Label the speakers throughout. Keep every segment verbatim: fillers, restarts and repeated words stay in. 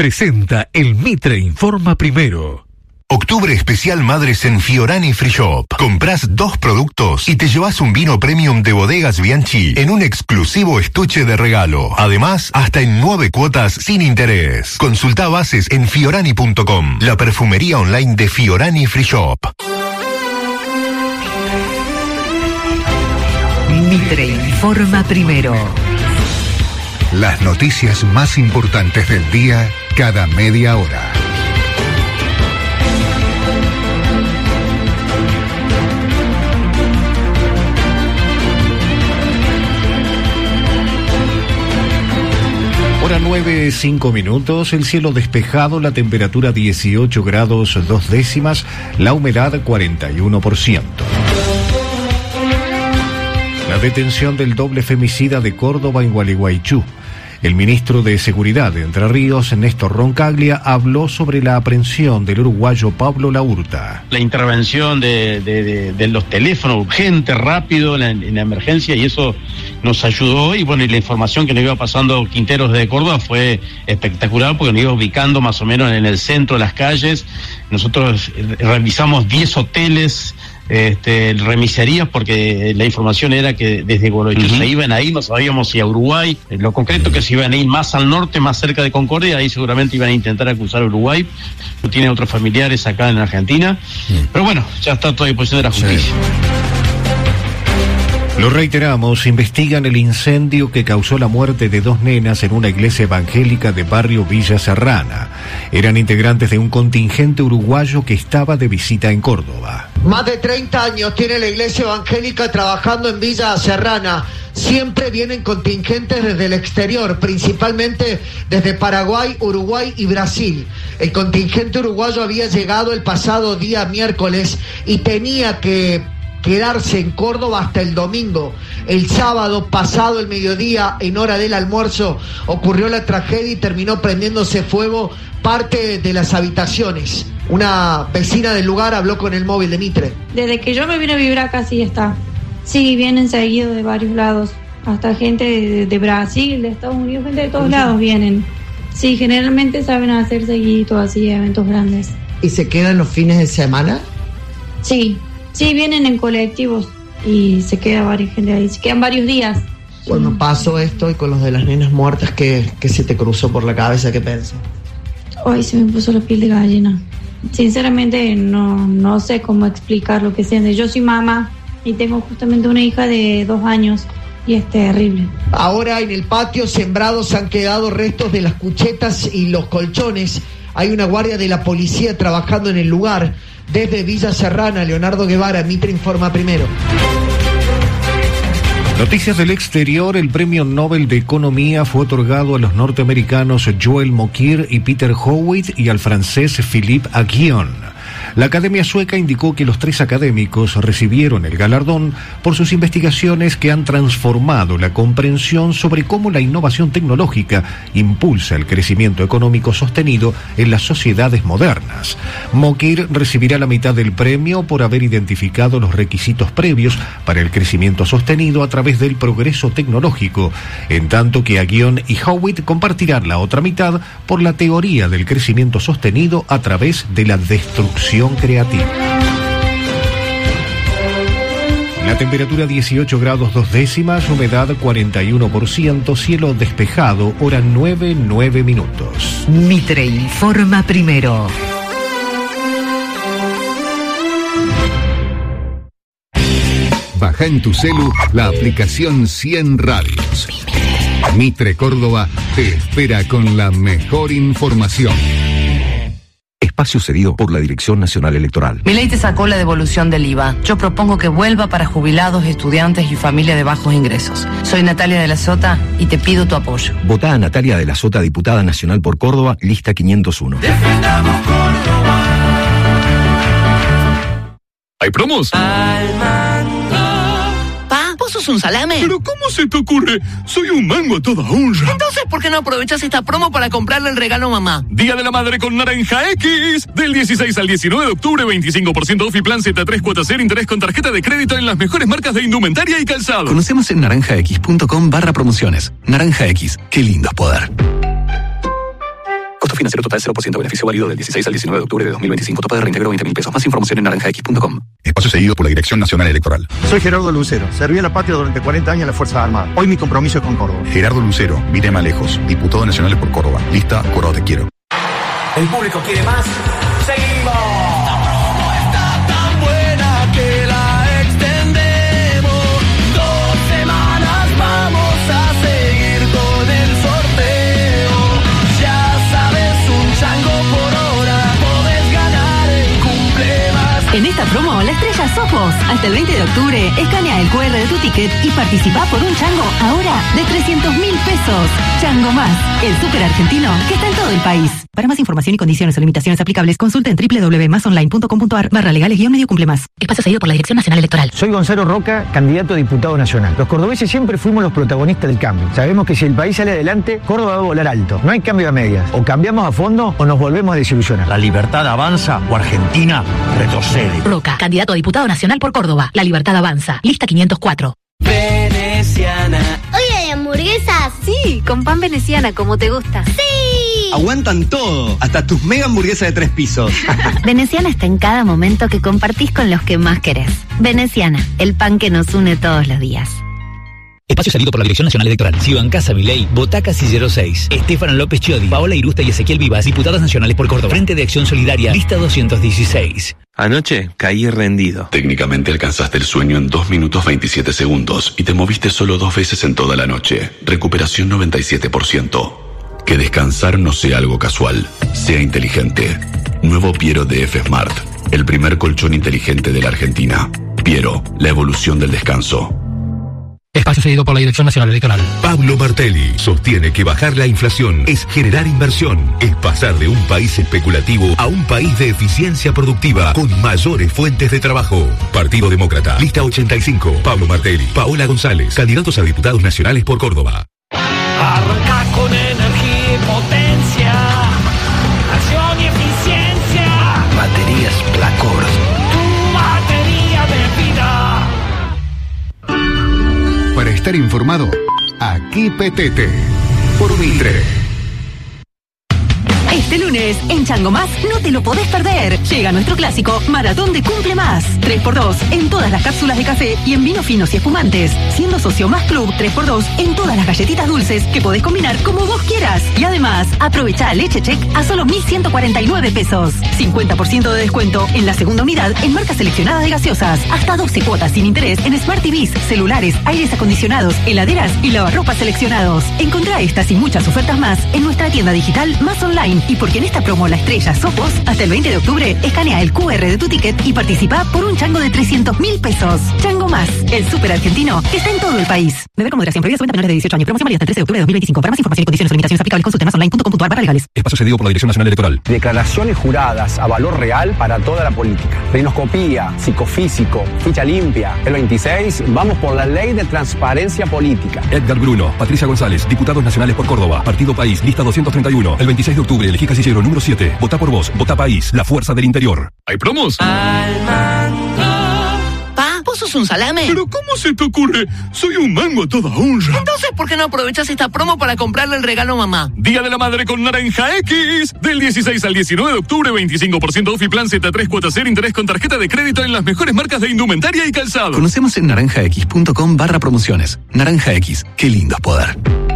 Speaker 1: presenta el Mitre Informa Primero.
Speaker 2: Octubre especial Madres en Fiorani Free Shop. Comprás dos productos y te llevas un vino premium de Bodegas Bianchi en un exclusivo estuche de regalo. Además, hasta en nueve cuotas sin interés. Consulta bases en fiorani punto com, la perfumería online de Fiorani Free Shop.
Speaker 3: Mitre Informa Primero.
Speaker 4: Las noticias más importantes del día cada media hora.
Speaker 5: Hora nueve, cinco minutos, el cielo despejado, la temperatura dieciocho grados dos décimas, la humedad cuarenta y uno por ciento. La detención del doble femicida de Córdoba en Gualeguaychú. El ministro de Seguridad de Entre Ríos, Néstor Roncaglia, habló sobre la aprehensión del uruguayo Pablo Laurta.
Speaker 6: La intervención de, de, de, de los teléfonos urgente, rápido, en la, en la emergencia, y eso nos ayudó. Y bueno, y la información que nos iba pasando Quinteros de Córdoba fue espectacular, porque nos iba ubicando más o menos en el centro de las calles. Nosotros revisamos diez hoteles, Este, remiserías, porque la información era que desde Gualeguaychú uh-huh. se iban a ir, no sabíamos si a Uruguay, lo concreto que se iban a ir más al norte, más cerca de Concordia, ahí seguramente iban a intentar acusar a Uruguay, tiene otros familiares acá en Argentina, uh-huh. pero bueno, ya está todo a disposición de la justicia. Sí.
Speaker 5: Lo reiteramos, investigan el incendio que causó la muerte de dos nenas en una iglesia evangélica de barrio Villa Serrana. Eran integrantes de un contingente uruguayo que estaba de visita en Córdoba.
Speaker 7: Más de treinta años tiene la iglesia evangélica trabajando en Villa Serrana. Siempre vienen contingentes desde el exterior, principalmente desde Paraguay, Uruguay y Brasil. El contingente uruguayo había llegado el pasado día miércoles y tenía que quedarse en Córdoba hasta el domingo. El sábado, pasado el mediodía, en hora del almuerzo, ocurrió la tragedia y terminó prendiéndose fuego parte de las habitaciones. Una vecina del lugar habló con el móvil de Mitre.
Speaker 8: Desde que yo me vine a vivir acá, sí está. Sí, vienen seguidos de varios lados. Hasta gente de, de Brasil, de Estados Unidos, gente de todos ¿Sí? lados vienen. Sí, generalmente saben hacer seguiditos así, eventos grandes.
Speaker 7: ¿Y se quedan los fines de semana?
Speaker 8: Sí. Sí, vienen en colectivos y se queda varias gente ahí, se quedan varios días.
Speaker 7: Cuando pasó esto y con los de las nenas muertas, ¿qué, qué se te cruzó por la cabeza? ¿Qué pensás?
Speaker 8: Ay, se me puso la piel de gallina. Sinceramente no, no sé cómo explicar lo que siente. Yo soy mamá y tengo justamente una hija de dos años y es terrible.
Speaker 7: Ahora en el patio sembrados han quedado restos de las cuchetas y los colchones. Hay una guardia de la policía trabajando en el lugar. Desde Villa Serrana, Leonardo Guevara, Mitre Informa Primero.
Speaker 5: Noticias del exterior, el premio Nobel de Economía fue otorgado a los norteamericanos Joel Mokyr y Peter Howitt y al francés Philippe Aghion. La Academia Sueca indicó que los tres académicos recibieron el galardón por sus investigaciones que han transformado la comprensión sobre cómo la innovación tecnológica impulsa el crecimiento económico sostenido en las sociedades modernas. Mokyr recibirá la mitad del premio por haber identificado los requisitos previos para el crecimiento sostenido a través del progreso tecnológico, en tanto que Aghion y Howitt compartirán la otra mitad por la teoría del crecimiento sostenido a través de la destrucción creativa. La temperatura dieciocho grados dos décimas, humedad cuarenta y uno por ciento, cielo despejado, hora nueve, nueve minutos.
Speaker 3: Mitre Informa Primero.
Speaker 4: Baja en tu celu la aplicación cien Radios. Mitre Córdoba te espera con la mejor información.
Speaker 9: Espacio cedido por la Dirección Nacional Electoral.
Speaker 10: Milei te sacó la devolución del I V A. Yo propongo que vuelva para jubilados, estudiantes y familia de bajos ingresos. Soy Natalia de la Sota y te pido tu apoyo.
Speaker 9: Votá a Natalia de la Sota, diputada nacional por Córdoba, lista quinientos uno.
Speaker 11: Defendamos Córdoba.
Speaker 12: ¿Hay promos?
Speaker 10: Pa, ¿vos sos un salame?
Speaker 12: ¿Pero cómo se te ocurre? Soy un mango a toda honra.
Speaker 10: Entonces, ¿por qué no aprovechás esta promo para comprarle el regalo a mamá?
Speaker 12: Día de la Madre con Naranja X. Del dieciséis al diecinueve de octubre, veinticinco por ciento off y plan Z tres cuotas cero interés con tarjeta de crédito en las mejores marcas de indumentaria y calzado.
Speaker 9: Conocemos en naranjax punto com barra promociones. Naranja X, qué lindo es poder. Costo financiero total cero por ciento. Beneficio válido del dieciséis al diecinueve de octubre de dos mil veinticinco. Tope de reintegro veinte mil pesos. Más información en naranja x punto com.
Speaker 13: Espacio seguido por la Dirección Nacional Electoral.
Speaker 14: Soy Gerardo Lucero. Serví a la patria durante cuarenta años en las Fuerzas Armadas. Hoy mi compromiso es con Córdoba.
Speaker 13: Gerardo Lucero, vine más lejos. Diputado Nacional por Córdoba. Lista Córdoba Te Quiero.
Speaker 11: El público quiere más. ¡Seguimos! Esta promo está tan buena que la extendemos. Dos semanas vamos a seguir con el sorteo. Ya sabes, un chango por hora. Podés ganar el cumple más.
Speaker 15: En esta promo, la estrella sos vos. Hasta el veinte de octubre, escanea el cu erre de tu ticket y participa por un chango ahora de trescientos mil pesos. Chango Más, el súper argentino que está en todo el país. Para más información y condiciones o limitaciones aplicables, consulta en doble u doble u doble u punto más online punto com punto a r barra legales guión medio cumple más. Espacio seguido por la Dirección Nacional Electoral.
Speaker 16: Soy Gonzalo Roca, candidato a diputado nacional. Los cordobeses siempre fuimos los protagonistas del cambio. Sabemos que si el país sale adelante, Córdoba va a volar alto. No hay cambio a medias. O cambiamos a fondo o nos volvemos a desilusionar.
Speaker 17: La libertad avanza o Argentina retrocede.
Speaker 15: Roca, candidato a diputado nacional por Córdoba. La libertad avanza. Lista quinientos cuatro.
Speaker 18: Veneciana.
Speaker 19: Oye, ¿hay hamburguesas?
Speaker 18: Sí, con pan veneciana, como te gusta.
Speaker 19: ¡Sí!
Speaker 20: Aguantan todo, hasta tus mega hamburguesas de tres pisos.
Speaker 18: Veneciana está en cada momento que compartís con los que más querés. Veneciana, el pan que nos une todos los días.
Speaker 21: Espacio salido por la Dirección Nacional Electoral. Si bancás a Milei, votá Casillero seis. Estefano López Chiodi, Paola Irusta y Ezequiel Vivas, diputados nacionales por Córdoba. Frente de Acción Solidaria, lista doscientos dieciséis.
Speaker 22: Anoche caí rendido.
Speaker 23: Técnicamente alcanzaste el sueño en dos minutos veintisiete segundos y te moviste solo dos veces en toda la noche. Recuperación noventa y siete por ciento. Que descansar no sea algo casual, sea inteligente. Nuevo Piero de F Smart, el primer colchón inteligente de la Argentina. Piero, la evolución del descanso.
Speaker 24: Espacio cedido por la Dirección Nacional Electoral.
Speaker 2: Pablo Martelli sostiene que bajar la inflación es generar inversión, es pasar de un país especulativo a un país de eficiencia productiva con mayores fuentes de trabajo. Partido Demócrata, lista ochenta y cinco, Pablo Martelli, Paola González, candidatos a diputados nacionales por Córdoba.
Speaker 11: Arranca con energía y potencia, acción y eficiencia.
Speaker 17: Baterías Placor.
Speaker 11: Tu batería de vida.
Speaker 4: Para estar informado, aquí Petete, por Mitre.
Speaker 15: Este lunes, en Chango Más, no te lo podés perder. Llega nuestro clásico Maratón de Cumple Más. tres por dos en todas las cápsulas de café y en vinos finos y espumantes. Siendo socio Más Club, tres por dos en todas las galletitas dulces que podés combinar como vos quieras. Y además, aprovecha Leche Check a solo mil ciento cuarenta y nueve pesos. cincuenta por ciento de descuento en la segunda unidad en marcas seleccionadas de gaseosas. Hasta doce cuotas sin interés en Smart T Vs, celulares, aires acondicionados, heladeras y lavarropas seleccionados. Encontrá estas y muchas ofertas más en nuestra tienda digital Más Online. Y porque en esta promo la estrella sos vos, hasta el veinte de octubre, escanea el cu erre de tu ticket y participa por un chango de trescientos mil pesos. Chango Más, el súper argentino que está en todo el país. Beber con moderación, prohibida su venta a menores de dieciocho años. Promoción válida hasta el trece de octubre de dos mil veinticinco. Para más información y condiciones o limitaciones aplicables, consulte más online punto com punto a r barra legales.
Speaker 2: Espacio cedido por la Dirección Nacional Electoral.
Speaker 25: Declaraciones juradas a valor real para toda la política. Rinoscopía, psicofísico, ficha limpia. El veintiséis, vamos por la ley de transparencia política.
Speaker 2: Edgar Bruno, Patricia González, diputados nacionales por Córdoba. Partido País, lista doscientos treinta y uno. El veintiséis de octubre, elegí casillero número siete. Vota por vos, vota País, la fuerza del interior.
Speaker 12: ¿Hay promos?
Speaker 11: Al mango.
Speaker 10: Pa, ¿vos sos un salame?
Speaker 12: ¿Pero cómo se te ocurre? Soy un mango a toda honra.
Speaker 10: Entonces, ¿por qué no aprovechas esta promo para comprarle el regalo a mamá?
Speaker 12: Día de la Madre con Naranja X. Del dieciséis al diecinueve de octubre, veinticinco por ciento off y plan Z tres cuotas cero interés con tarjeta de crédito en las mejores marcas de indumentaria y calzado.
Speaker 9: Conocemos en naranja x punto com barra promociones. Naranja X, qué lindo es poder.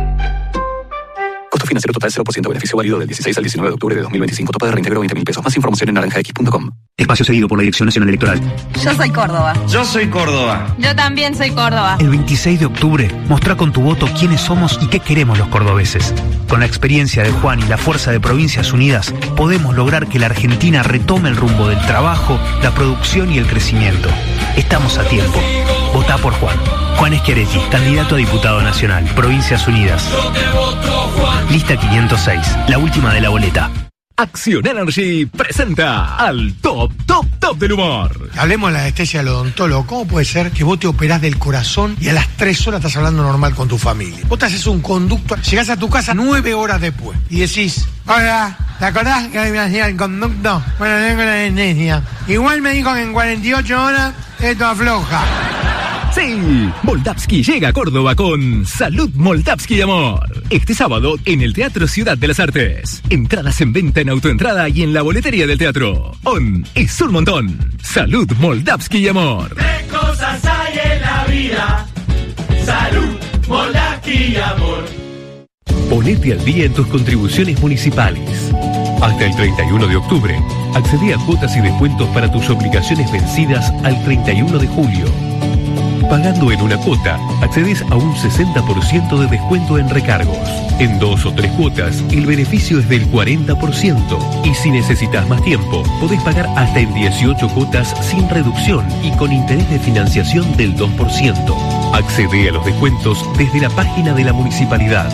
Speaker 9: Costo financiero total cero por ciento. Beneficio válido del dieciséis al diecinueve de octubre de dos mil veinticinco. Tope de reintegro veinte mil pesos. Más información en naranja x punto com. Espacio cedido por la Dirección Nacional Electoral.
Speaker 10: Yo soy Córdoba.
Speaker 20: Yo soy Córdoba.
Speaker 8: Yo también soy Córdoba.
Speaker 17: El veintiséis de octubre, mostrá con tu voto quiénes somos y qué queremos los cordobeses. Con la experiencia de Juan y la fuerza de Provincias Unidas, podemos lograr que la Argentina retome el rumbo del trabajo, la producción y el crecimiento. Estamos a tiempo. Votá por Juan. Juan Schiaretti, candidato a diputado nacional, Provincias Unidas. Lista quinientos seis, la última de la boleta.
Speaker 1: Acción Energy presenta al top, top, top del humor.
Speaker 26: Hablemos de la anestesia del odontólogo. ¿Cómo puede ser que vos te operás del corazón y a las tres horas estás hablando normal con tu familia? Vos te haces un conducto, llegás a tu casa nueve horas después y decís: hola, ¿te acordás que me hacía el conducto? Bueno, tengo la anestesia. Igual me dijo que en cuarenta y ocho horas esto afloja.
Speaker 1: Sí, Sí, Moldavsky llega a Córdoba con Salud Moldavsky Amor. Este sábado en el Teatro Ciudad de las Artes. Entradas en venta en Autoentrada y en la boletería del teatro. On es un montón. Salud Moldavsky Amor.
Speaker 11: ¿Qué cosas hay en la vida? Salud Moldavsky Amor.
Speaker 3: Ponete al día en tus contribuciones municipales. Hasta el treinta y uno de octubre, accedí a cuotas y descuentos para tus obligaciones vencidas al treinta y uno de julio. Pagando en una cuota, accedes a un sesenta por ciento de descuento en recargos. En dos o tres cuotas, el beneficio es del cuarenta por ciento. Y si necesitas más tiempo, podés pagar hasta en dieciocho cuotas sin reducción y con interés de financiación del dos por ciento. Accede a los descuentos desde la página de la municipalidad.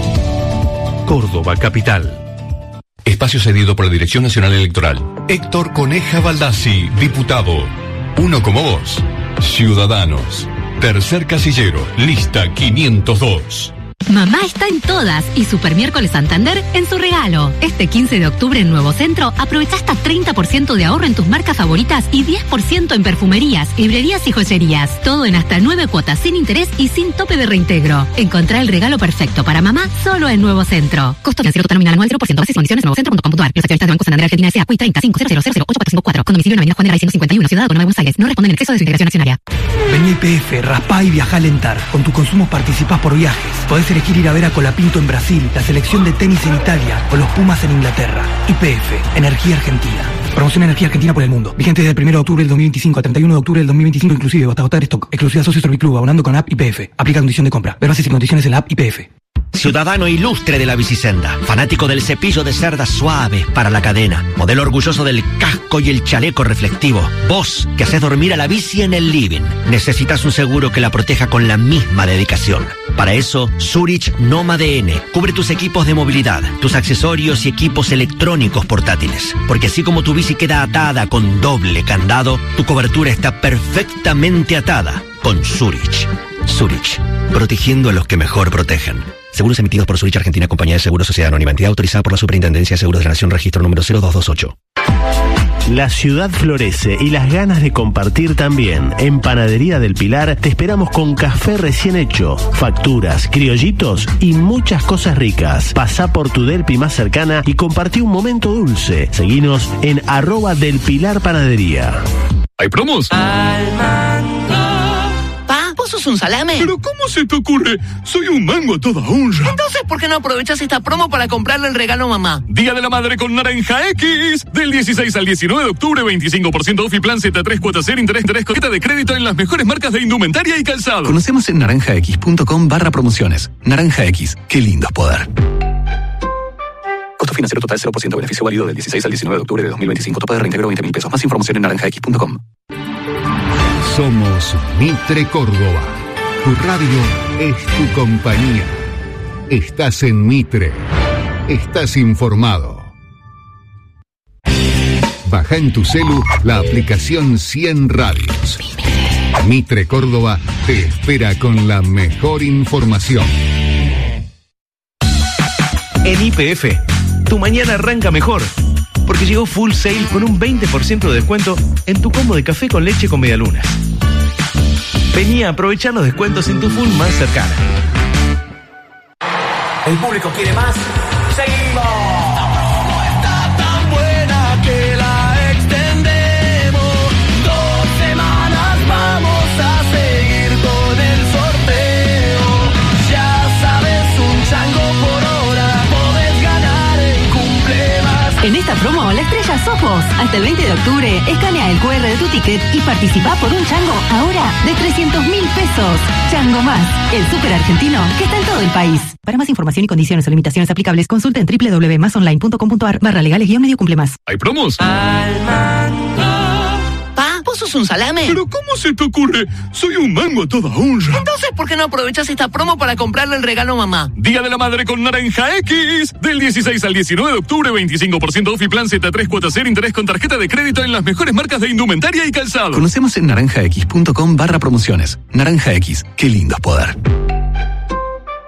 Speaker 3: Córdoba Capital.
Speaker 2: Espacio cedido por la Dirección Nacional Electoral. Héctor Coneja Baldassi, diputado. Uno como vos. Ciudadanos. Tercer casillero, lista quinientos dos.
Speaker 5: Mamá está en todas y Super Miércoles Santander en su regalo. Este quince de octubre en Nuevo Centro aprovecha hasta treinta por ciento de ahorro en tus marcas favoritas y diez por ciento en perfumerías, librerías y joyerías. Todo en hasta nueve cuotas sin interés y sin tope de reintegro. Encontrá el regalo perfecto para mamá solo en Nuevo Centro. Costo financiero total nominal anual cero por ciento. Bases y condiciones en nuevo centro punto com punto a r. Los accionistas de Banco Santander Argentina S A Q I treinta cinco cero cero cero cero ocho cuatro cinco cuatro. Con domicilio en Avenida Juan de Garay ciento cincuenta y uno, Ciudad Autónoma de Buenos Aires. No responden en exceso de su integración accionaria.
Speaker 6: Vení a I P F, raspá y viajá a Lentar. Con tu consumo participás por viajes. Podés elegir ir a ver a Colapinto en Brasil, la selección de tenis en Italia o los Pumas en Inglaterra. I P F, Energía Argentina. Promoción Energía Argentina por el mundo. Vigente desde el primero de octubre del dos mil veinticinco a treinta y uno de octubre del dos mil veinticinco inclusive hasta agotar stock. Exclusiva Socio Serviclub, abonando con app I P F. Aplica condición de compra. Ver bases y condiciones en la app I P F.
Speaker 7: Ciudadano ilustre de la bicicenda, fanático del cepillo de cerdas suaves para la cadena, modelo orgulloso del casco y el chaleco reflectivo. Vos, que haces dormir a la bici en el living, necesitas un seguro que la proteja con la misma dedicación. Para eso, Zurich Nomad N cubre tus equipos de movilidad, tus accesorios y equipos electrónicos portátiles. Porque así como tu bici queda atada con doble candado, tu cobertura está perfectamente atada con Zurich. Zurich, protegiendo a los que mejor protegen. Seguros emitidos por Zurich Argentina, Compañía de Seguros, Sociedad Anónima, entidad autorizada por la Superintendencia de Seguros de la Nación, registro número cero dos dos ocho.
Speaker 13: La ciudad florece y las ganas de compartir también. En Panadería del Pilar te esperamos con café recién hecho, facturas, criollitos y muchas cosas ricas. Pasá por tu Delpi más cercana y compartí un momento dulce. Seguinos en arroba del Pilar Panadería.
Speaker 12: ¿Hay promos?
Speaker 10: ¿Vos sos un salame?
Speaker 12: ¿Pero cómo se te ocurre? Soy un mango a toda honra.
Speaker 10: Entonces, ¿por qué no aprovechas esta promo para comprarle el regalo a mamá?
Speaker 12: Día de la Madre con Naranja X. Del dieciséis al diecinueve de octubre, veinticinco por ciento off y plan Z tres cuotas cero interés, interés con tarjeta de crédito en las mejores marcas de indumentaria y calzado.
Speaker 9: Conocemos en naranjax punto com barra promociones. Naranja X, qué lindo es poder. Costo financiero total cero por ciento. Beneficio válido del dieciséis al diecinueve de octubre de dos mil veinticinco. Topa de reintegro veinte mil pesos. Más información en naranjax punto com.
Speaker 4: Somos Mitre Córdoba. Tu radio es tu compañía. Estás en Mitre. Estás informado. Baja en tu celu la aplicación cien Radios. Mitre Córdoba te espera con la mejor información.
Speaker 22: En I P F, tu mañana arranca mejor. Porque llegó Full Sale con un veinte por ciento de descuento en tu combo de café con leche con medialunas. Vení a aprovechar los descuentos en tu Full más cercana.
Speaker 11: El público quiere más. ¡Seguimos! Esta promo está tan buena que la extendemos. Dos semanas vamos a seguir con el sorteo. Ya sabes, un chango por hora. Podés ganar en Cumple Más.
Speaker 15: En esta promo, la estrella sos vos. Hasta el veinte de octubre, escanea el cu erre de tu ticket y participa por un chango ahora de trescientos mil pesos. Chango Más, el súper argentino que está en todo el país. Para más información y condiciones o limitaciones aplicables, consulta en doble u doble u doble u punto más online punto com punto a r barra legales guión medio cumple más.
Speaker 12: ¿Hay promos?
Speaker 10: Pa, ¿vos sos un salame?
Speaker 12: ¿Pero cómo se te ocurre? Soy un mango a toda honra.
Speaker 10: Entonces, ¿por qué no aprovechas esta promo para comprarle el regalo a mamá?
Speaker 12: Día de la Madre con Naranja X. Del dieciséis al diecinueve de octubre, veinticinco por ciento off y plan Z tres cuotas cero interés con tarjeta de crédito en las mejores marcas de indumentaria y calzado.
Speaker 9: Conocemos en naranjax punto com barra promociones. Naranja X, qué lindo es poder.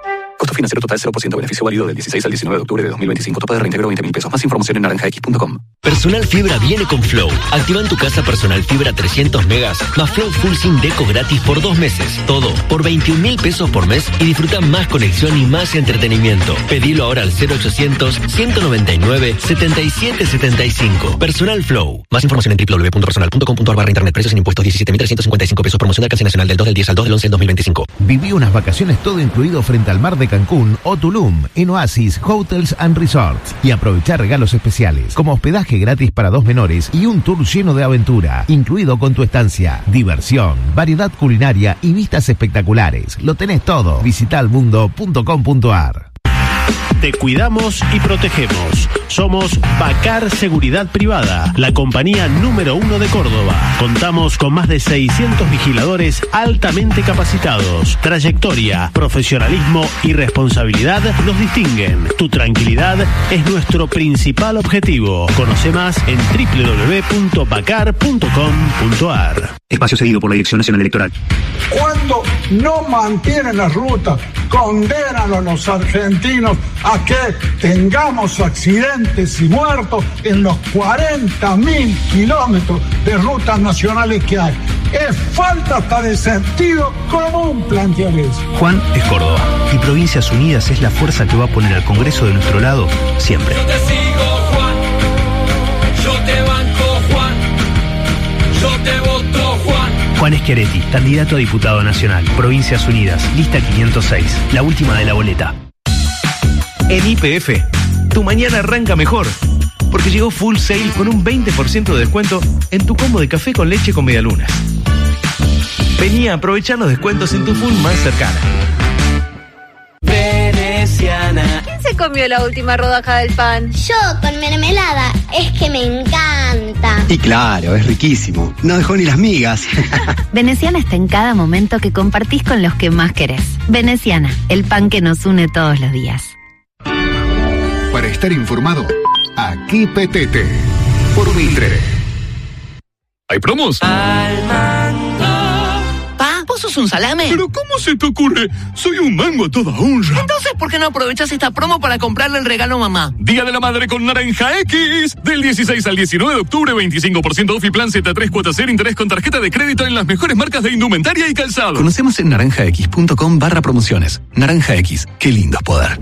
Speaker 9: Costo financiero total cero por ciento. Beneficio válido del dieciséis al diecinueve de octubre de dos mil veinticinco. Tope de reintegro veinte mil pesos. Más información en naranja x punto com.
Speaker 14: Personal Fibra viene con Flow. Activa en tu casa Personal Fibra trescientos megas más Flow Full Sin Deco gratis por dos meses. Todo por veintiún mil pesos por mes y disfruta más conexión y más entretenimiento. Pedilo ahora al cero ochocientos, ciento noventa y nueve, setenta y siete setenta y cinco. Personal Flow. Más información en w w w punto personal punto com punto a r barra internet. Precios sin impuestos diecisiete mil trescientos cincuenta y cinco pesos. Promoción de alcance nacional del dos del diez al dos del once del dos mil veinticinco.
Speaker 16: Viví unas vacaciones todo incluido frente al mar de Cancún o Tulum en Oasis Hotels and Resorts y aprovechar regalos especiales como hospedaje gratis para dos menores y un tour lleno de aventura, incluido con tu estancia, diversión, variedad culinaria y vistas espectaculares. Lo tenés todo. Visita almundo punto com punto a r.
Speaker 13: Te cuidamos y protegemos. Somos Bacar Seguridad Privada, la compañía número uno de Córdoba. Contamos con más de seiscientos vigiladores altamente capacitados. Trayectoria, profesionalismo y responsabilidad nos distinguen. Tu tranquilidad es nuestro principal objetivo. Conoce más en w w w punto bacar punto com punto a r.
Speaker 9: Espacio cedido por la Dirección Nacional Electoral.
Speaker 18: Cuando no mantienen las rutas, condenan a los argentinos a que tengamos accidentes y muertos en los cuarenta mil kilómetros de rutas nacionales que hay. Es falta hasta de sentido común plantear eso.
Speaker 17: Juan es Córdoba y Provincias Unidas es la fuerza que va a poner al Congreso de nuestro lado siempre.
Speaker 11: Yo te sigo, Juan. Yo te banco, Juan. Yo te voto, Juan.
Speaker 17: Juan Schiaretti, candidato a diputado nacional. Provincias Unidas, lista quinientos seis, la última de la boleta.
Speaker 22: En Y P F, tu mañana arranca mejor, porque llegó Full Sale con un veinte por ciento de descuento en tu combo de café con leche con medialunas. Vení a aprovechar los descuentos en tu Full más cercana.
Speaker 19: Veneciana.
Speaker 21: ¿Quién se comió la última rodaja del pan?
Speaker 19: Yo, con mermelada. Es que me encanta.
Speaker 20: Y claro, es riquísimo. No dejó ni las migas.
Speaker 5: Veneciana está en cada momento que compartís con los que más querés. Veneciana, el pan que nos une todos los días.
Speaker 4: Para estar informado, aquí Petete, por Mitre.
Speaker 12: ¿Hay promos?
Speaker 21: Al mango.
Speaker 23: Pa, ¿vos sos un salame?
Speaker 12: ¿Pero cómo se te ocurre? Soy un mango a toda honra.
Speaker 23: Entonces, ¿por qué no aprovechás esta promo para comprarle el regalo a mamá?
Speaker 12: Día de la Madre con Naranja X. Del dieciséis al diecinueve de octubre, veinticinco por ciento off y plan Z tres cuotas cero interés con tarjeta de crédito en las mejores marcas de indumentaria y calzado.
Speaker 9: Conocemos en naranja x punto com barra promociones. Naranja X, qué lindo es poder.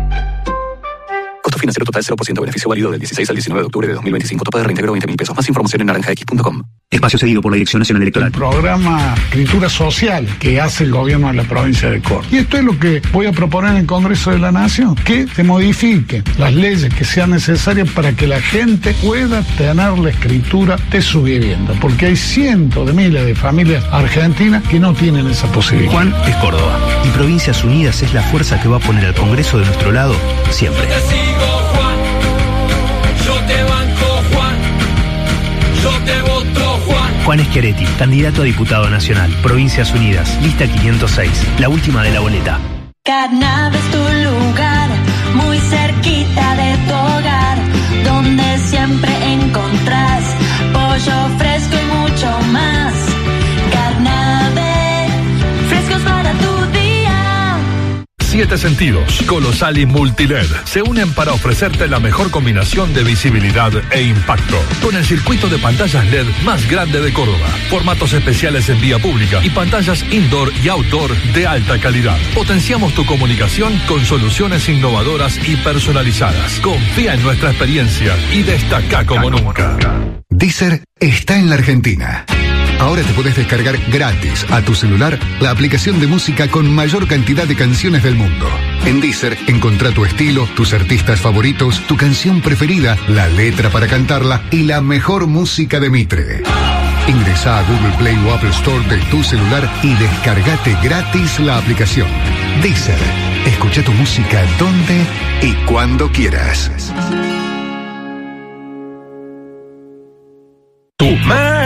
Speaker 9: Costo financiero total cero por ciento. Beneficio válido del dieciséis al diecinueve de octubre de dos mil veinticinco. Tope de reintegro veinte mil pesos. Más información en naranja x punto com. Espacio cedido por la Dirección Nacional Electoral.
Speaker 18: El programa Escritura Social que hace el gobierno de la provincia de Córdoba. Y esto es lo que voy a proponer en el Congreso de la Nación, que se modifiquen las leyes que sean necesarias para que la gente pueda tener la escritura de su vivienda, porque hay cientos de miles de familias argentinas que no tienen esa posibilidad.
Speaker 17: Juan es Córdoba y Provincias Unidas es la fuerza que va a poner al Congreso de nuestro lado siempre.
Speaker 11: Yo te sigo, Juan. Yo te banco, Juan. Yo te voto, Juan.
Speaker 17: Juan Schiaretti, candidato a diputado nacional. Provincias Unidas, lista quinientos seis, la última de la boleta.
Speaker 27: Carnave es tu lugar, muy cerquita de tu hogar, donde siempre encontrás pollo fresco y mucho más. Carnave, frescos para tu día.
Speaker 28: Siete Sentidos, Colosal y Multiled se unen para ofrecerte la mejor combinación de visibilidad e impacto. Con el circuito de pantallas L E D más grande de Córdoba, formatos especiales en vía pública y pantallas indoor y outdoor de alta calidad. Potenciamos tu comunicación con soluciones innovadoras y personalizadas. Confía en nuestra experiencia y destaca como nunca.
Speaker 4: Deezer está en la Argentina. Ahora te podés descargar gratis a tu celular la aplicación de música con mayor cantidad de canciones del mundo. En Deezer encontrá tu estilo, tus artistas favoritos, tu canción preferida, la letra para cantarla y la mejor música de Mitre. Ingresá a Google Play o Apple Store de tu celular y descargate gratis la aplicación. Deezer, escucha tu música donde y cuando quieras.
Speaker 28: Tu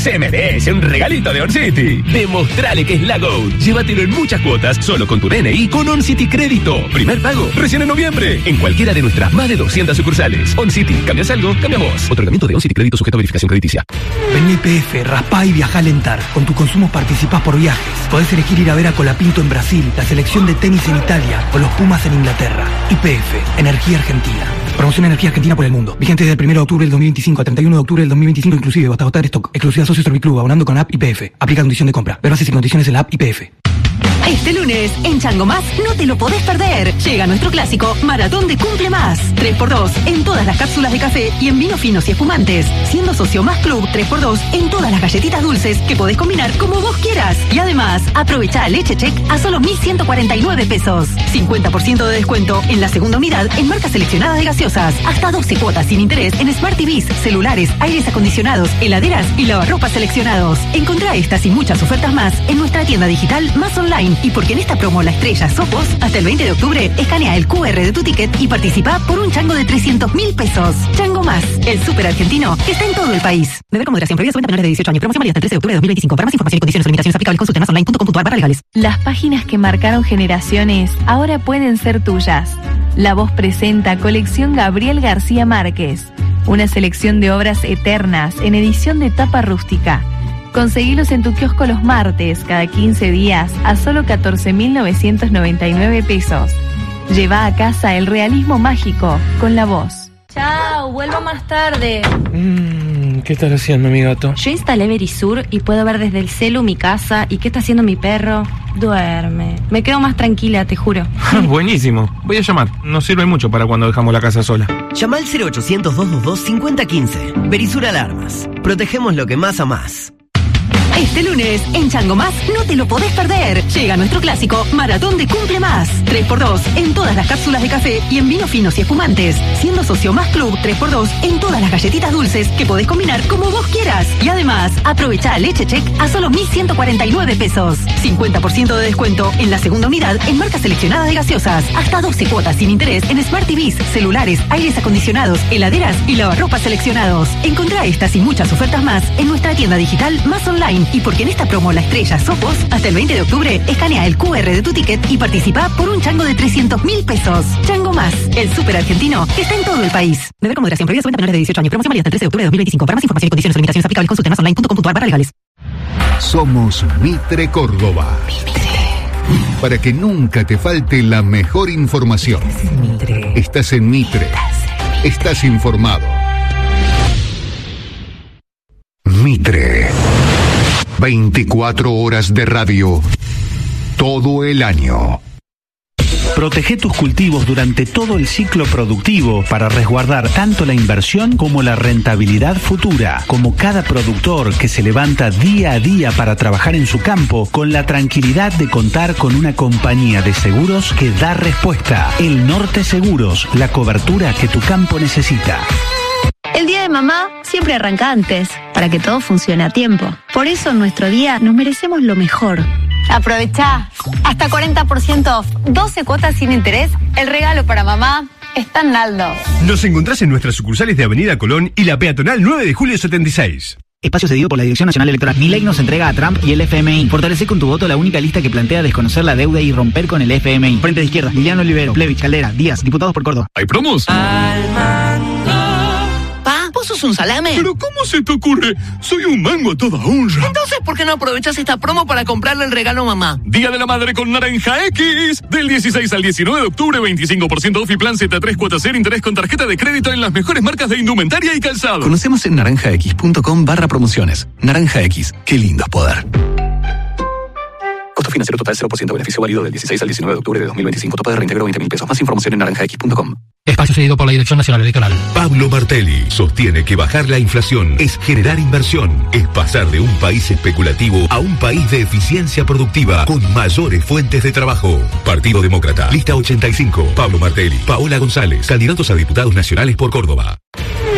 Speaker 1: Se merece un regalito de OnCity. Demostrale que es la GOAT. Llévatelo en muchas cuotas, solo con tu D N I con OnCity Crédito. Primer pago, recién en noviembre. En cualquiera de nuestras más de doscientas sucursales. OnCity, ¿cambias algo? Cambiamos. Otorgamiento de OnCity Crédito sujeto a verificación crediticia.
Speaker 2: Vení I P F, raspá y viajá a Lentar. Con tu consumo participás por viajes. Podés elegir ir a ver a Colapinto en Brasil, la selección de tenis en Italia o los Pumas en Inglaterra. I P F, Energía Argentina. Promoción Energía Argentina por el mundo. Vigente desde el primero de octubre del dos mil veinticinco a treinta y uno de octubre del dos mil veinticinco inclusive hasta agotar stock. Exclusiva Socio Serviclub, abonando con app I P F. Aplica condición de compra. Ver bases y condiciones en la app I P F.
Speaker 15: Este lunes, en Chango Más, no te lo podés perder. Llega nuestro clásico Maratón de Cumple Más. tres por dos en todas las cápsulas de café y en vinos finos y espumantes. Siendo socio Más Club, tres por dos en todas las galletitas dulces que podés combinar como vos quieras. Y además, aprovecha Leche Check a solo mil ciento cuarenta y nueve pesos. cincuenta por ciento de descuento en la segunda unidad en marcas seleccionadas de gaseosas. Hasta doce cuotas sin interés en Smart T Vs, celulares, aires acondicionados, heladeras y lavarropas seleccionados. Encontrá estas y muchas ofertas más en nuestra tienda digital Más Online. Y porque en esta promo la estrella sos vos, hasta el veinte de octubre, escanea el Q R de tu ticket y participa por un chango de trescientos mil pesos. Chango Más, el súper argentino que está en todo el país. Beber con moderación, prohibida su venta a menores de dieciocho años. Promoción válida hasta el trece de octubre de dos mil veinticinco. Para más información y condiciones o limitaciones aplicables, consulte masonline punto com punto a r barra legales.
Speaker 3: Las páginas que marcaron generaciones ahora pueden ser tuyas. La Voz presenta Colección Gabriel García Márquez, una selección de obras eternas en edición de tapa rústica. Conseguilos en tu kiosco los martes, cada quince días, a solo catorce mil novecientos noventa y nueve pesos. Lleva a casa el realismo mágico con La Voz.
Speaker 6: Chao, vuelvo más tarde.
Speaker 8: Mm, ¿Qué estás haciendo, mi gato?
Speaker 6: Yo instalé Verisur y puedo ver desde el celu mi casa y qué está haciendo mi perro. Duerme. Me quedo más tranquila, te juro.
Speaker 8: Buenísimo. Voy a llamar. Nos sirve mucho para cuando dejamos la casa sola.
Speaker 24: Llama al cero ochocientos, doscientos veintidós, cincuenta quince. Verisur Alarmas. Protegemos lo que más amás.
Speaker 15: Este lunes, en Chango Más, no te lo podés perder. Llega nuestro clásico Maratón de Cumple Más. tres por dos en todas las cápsulas de café y en vinos finos y espumantes. Siendo socio Más Club, tres por dos en todas las galletitas dulces que podés combinar como vos quieras. Y además, aprovecha Leche Check a solo mil ciento cuarenta y nueve pesos. cincuenta por ciento de descuento en la segunda unidad en marcas seleccionadas de gaseosas. Hasta doce cuotas sin interés en Smart T Vs, celulares, aires acondicionados, heladeras y lavarropas seleccionados. Encontrá estas y muchas ofertas más en nuestra tienda digital Más Online. Y porque en esta promo la estrella sos vos, hasta el veinte de octubre, escanea el Q R de tu ticket y participa por un chango de trescientos mil pesos. Chango Más, el súper argentino que está en todo el país. Beber con moderación, prohibida su venta a menores de dieciocho años. Promoción válida hasta el trece de octubre de dos mil veinticinco. Para más información y condiciones o limitaciones aplicables, consulte masonline punto com punto a r barra legales.
Speaker 4: Somos Mitre Córdoba. Mitre. Para que nunca te falte la mejor información. Estás en Mitre. Estás informado. Mitre. veinticuatro horas de radio. Todo el año.
Speaker 13: Protege tus cultivos durante todo el ciclo productivo para resguardar tanto la inversión como la rentabilidad futura, como cada productor que se levanta día a día para trabajar en su campo con la tranquilidad de contar con una compañía de seguros que da respuesta. El Norte Seguros, la cobertura que tu campo necesita.
Speaker 25: El día de mamá siempre arranca antes, para que todo funcione a tiempo. Por eso en nuestro día nos merecemos lo mejor.
Speaker 21: Aprovechá, hasta cuarenta por ciento off, doce cuotas sin interés, el regalo para mamá está en Naldo.
Speaker 22: Nos encontrás en nuestras sucursales de Avenida Colón y la peatonal nueve de julio setenta y seis.
Speaker 26: Espacio cedido por la Dirección Nacional Electoral. Milei nos entrega a Trump y el F M I. Fortalece con tu voto la única lista que plantea desconocer la deuda y romper con el F M I. Frente de Izquierda, Liliano Olivero, Plevich, Caldera, Díaz, diputados por Córdoba.
Speaker 12: ¿Hay promos?
Speaker 23: Pa, ¿vos sos un salame?
Speaker 12: ¿Pero cómo se te ocurre? Soy un mango a toda honra.
Speaker 23: Entonces, ¿por qué no aprovechás esta promo para comprarle el regalo a mamá?
Speaker 12: Día de la Madre con Naranja X. Del dieciséis al diecinueve de octubre, veinticinco por ciento off y plan Z tres cuotas cero interés con tarjeta de crédito en las mejores marcas de indumentaria y calzado.
Speaker 9: Conocemos en naranjax.com barra promociones. Naranja X. Qué lindo es poder. Costo financiero total cero por ciento. Beneficio válido del dieciséis al diecinueve de octubre de dos mil veinticinco. Tope de reintegro veinte mil pesos. Más información en naranjax punto com.
Speaker 29: Espacio cedido por la Dirección Nacional Electoral.
Speaker 30: Pablo Martelli sostiene que bajar la inflación es generar inversión, es pasar de un país especulativo a un país de eficiencia productiva con mayores fuentes de trabajo. Partido Demócrata, lista ochenta y cinco, Pablo Martelli, Paola González, candidatos a diputados nacionales por Córdoba.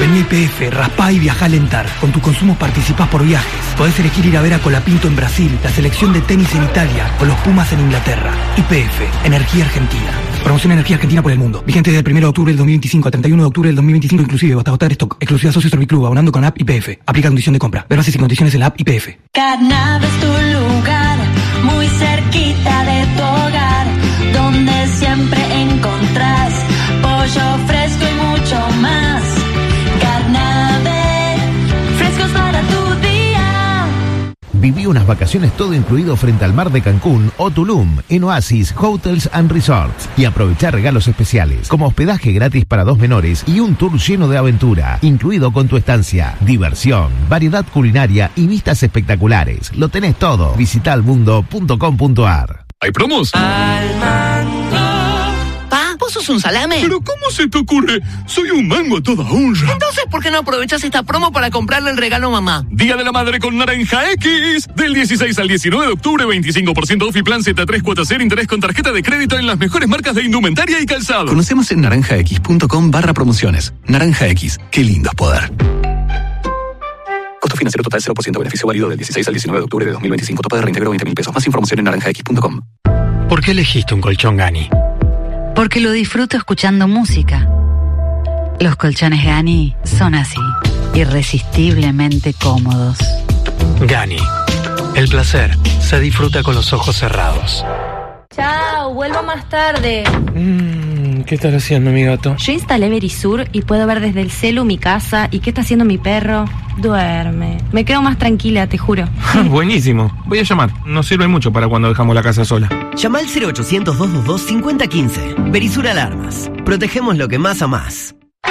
Speaker 2: Vení a I P F, raspá y viajá a Alentar. Con tus consumos participás por viajes. Podés elegir ir a ver a Colapinto en Brasil, la selección de tenis en Italia o los Pumas en Inglaterra. I P F, Energía Argentina. Promoción Energía Argentina por el mundo. Vigente desde el primero de octubre del dos mil veinticinco al treinta y uno de octubre del dos mil veinticinco inclusive, hasta agotar stock. Exclusiva Socio Serviclub, abonando con app I P F. Aplica condición de compra. Ver bases y condiciones en la app I P F.
Speaker 27: Carnave es tu lugar, muy cerquita de tu hogar, donde siempre encontrás pollo fresco y mucho más. Carnave, frescos para tu día.
Speaker 5: Viví unas vacaciones todo incluido frente al mar de Cancún o Tulum en Oasis Hotels and Resorts y aprovechar regalos especiales como hospedaje gratis para dos menores y un tour lleno de aventura, incluido con tu estancia, diversión, variedad culinaria y vistas espectaculares. Lo tenés todo. Visita almundo punto com punto ar.
Speaker 12: ¿Hay promos?
Speaker 23: Al mango. Pa, ¿vos sos un salame?
Speaker 12: ¿Pero cómo se te ocurre? Soy un mango a toda honra.
Speaker 23: Entonces, ¿por qué no aprovechas esta promo para comprarle el regalo a mamá?
Speaker 12: Día de la Madre con Naranja X. Del dieciséis al diecinueve de octubre, veinticinco por ciento off y plan Z tres cuotas cero interés con tarjeta de crédito en las mejores marcas de indumentaria y calzado.
Speaker 9: Conocemos en naranjax.com barra promociones. Naranja X, qué lindo es poder. Costo financiero total cero por ciento. Beneficio válido del dieciséis al diecinueve de octubre de dos mil veinticinco. Tope de reintegro veinte mil pesos. Más información en naranjax punto com.
Speaker 29: ¿Por qué elegiste un colchón Gani?
Speaker 7: Porque lo disfruto escuchando música. Los colchones Gani son así, irresistiblemente cómodos.
Speaker 29: Gani. El placer se disfruta con los ojos cerrados.
Speaker 6: Chao, vuelvo más tarde.
Speaker 8: Mm, ¿Qué estás haciendo, mi gato?
Speaker 6: Yo instalé Verisur y puedo ver desde el celu mi casa y qué está haciendo mi perro. Duerme. Me quedo más tranquila, te juro.
Speaker 8: Buenísimo. Voy a llamar. Nos sirve mucho para cuando dejamos la casa sola.
Speaker 24: Llama al cero ochocientos, doscientos veintidós, cincuenta quince. Verisur Alarmas. Protegemos lo que más amás.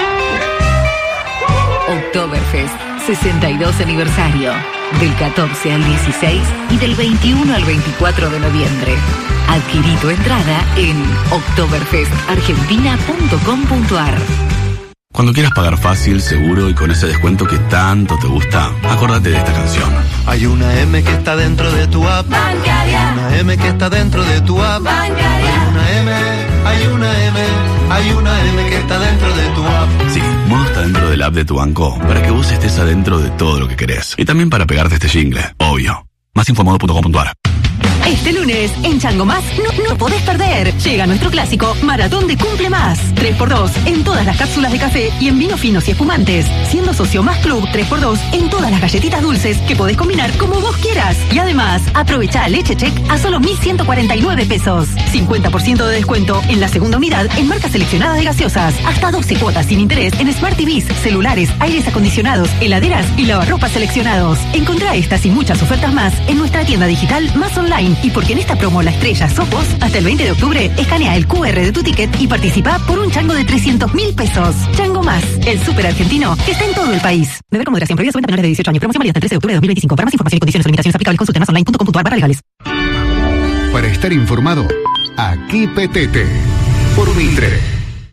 Speaker 10: Oktoberfest, sesenta y dos aniversario. Del catorce al dieciséis y del veintiuno al veinticuatro de noviembre. Adquirí tu entrada en oktoberfest argentina punto com punto ar.
Speaker 11: Cuando quieras pagar fácil, seguro y con ese descuento que tanto te gusta, acórdate de esta canción.
Speaker 14: Hay una M que está dentro de tu app bancaria. Hay una M que está dentro de tu app bancaria. Hay una M, hay una M, hay una M que está dentro de tu app.
Speaker 11: Sí, Modo está dentro del app de tu banco para que vos estés adentro de todo lo que querés. Y también para pegarte este jingle, obvio. Más info modo punto com punto ar.
Speaker 15: Este lunes, en Chango Más, no, no podés perder. Llega nuestro clásico Maratón de Cumple Más. tres por dos en todas las cápsulas de café y en vinos finos y espumantes. Siendo socio Más Club, tres por dos en todas las galletitas dulces que podés combinar como vos quieras. Y además, aprovecha Leche Check a solo mil ciento cuarenta y nueve pesos. cincuenta por ciento de descuento en la segunda unidad en marcas seleccionadas de gaseosas. Hasta doce cuotas sin interés en Smart T Vs, celulares, aires acondicionados, heladeras y lavarropas seleccionados. Encontrá estas y muchas ofertas más en nuestra tienda digital Más Online. Y porque en esta promo la estrella sos vos, hasta el veinte de octubre, escanea el Q R de tu ticket y participa por un chango de trescientos mil pesos. Chango Más, el súper argentino que está en todo el país. Deber con moderación. Prohibida su venta a menores de dieciocho años. Promoción válida hasta el trece de octubre de dos mil veinticinco. Para más información y condiciones o limitaciones aplicables, consulte más online punto com punto ar barra legales.
Speaker 4: Para estar informado, aquí Petete por Mitre.